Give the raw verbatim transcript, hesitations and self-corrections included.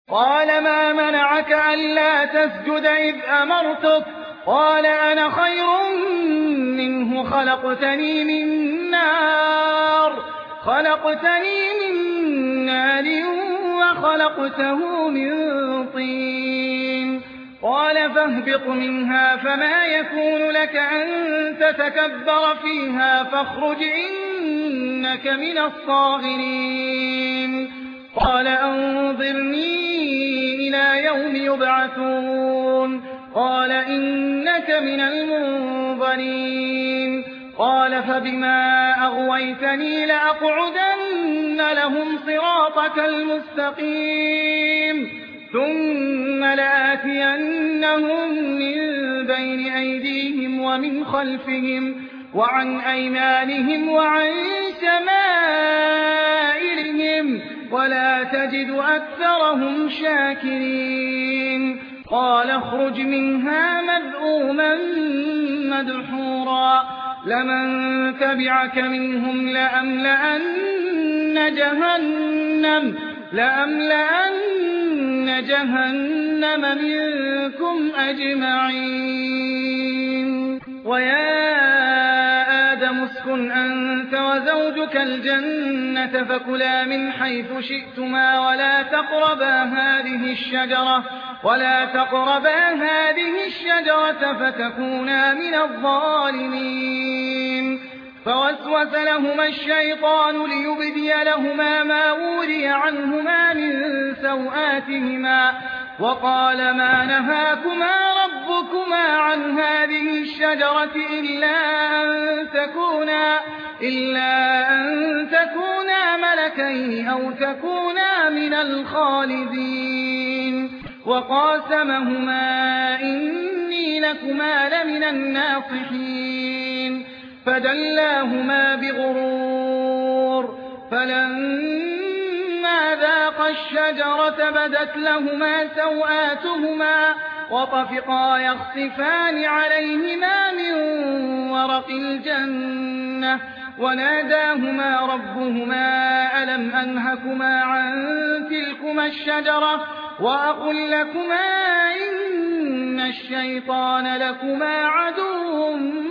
قال ما منعك ألا تسجد إذ أمرتك قال أنا خير منه خلقتني من نار خلقتني من نار وخلقته من طين قال فاهبط منها فما يكون لك أن تتكبر فيها فاخرج إنك من الصاغرين قال أنظرني إلى يوم يبعثون قال إنك من المنظرين قال فبما أغويتني لأقعدن لهم صراطك المستقيم ثم لآتينهم من بين أيديهم ومن خلفهم وعن أيمانهم وعن شمائلهم ولا تجد أكثرهم شاكرين قال اخرج منها مذءوما مدحورا لمن تبعك منهم لأملأن جهنم لأملأن جهنم منكم أجمعين ويا آدم اسكن أنت وزوجك الجنة فكلا من حيث شئتما ولا تقربا هذه الشجرة ولا تقربا هذه الشجرة فتكونا من الظالمين فوسوس لهما الشيطان ليبدي لهما ما وري عنهما من سوآتهما وقال ما نهاكما ربكما عن هذه الشجرة إلا أن تكونا إلا أن تكونا ملكين أو تكونا من الخالدين وقاسمهما إني لكما لمن الناصحين فدلاهما بغرور فلما ذاقا الشجرة بدت لهما سوآتهما وطفقا يخصفان عليهما من ورق الجنة وناداهما ربهما ألم أنهكما عن تلكما الشجرة وأقل لكما إن الشيطان لكما عدو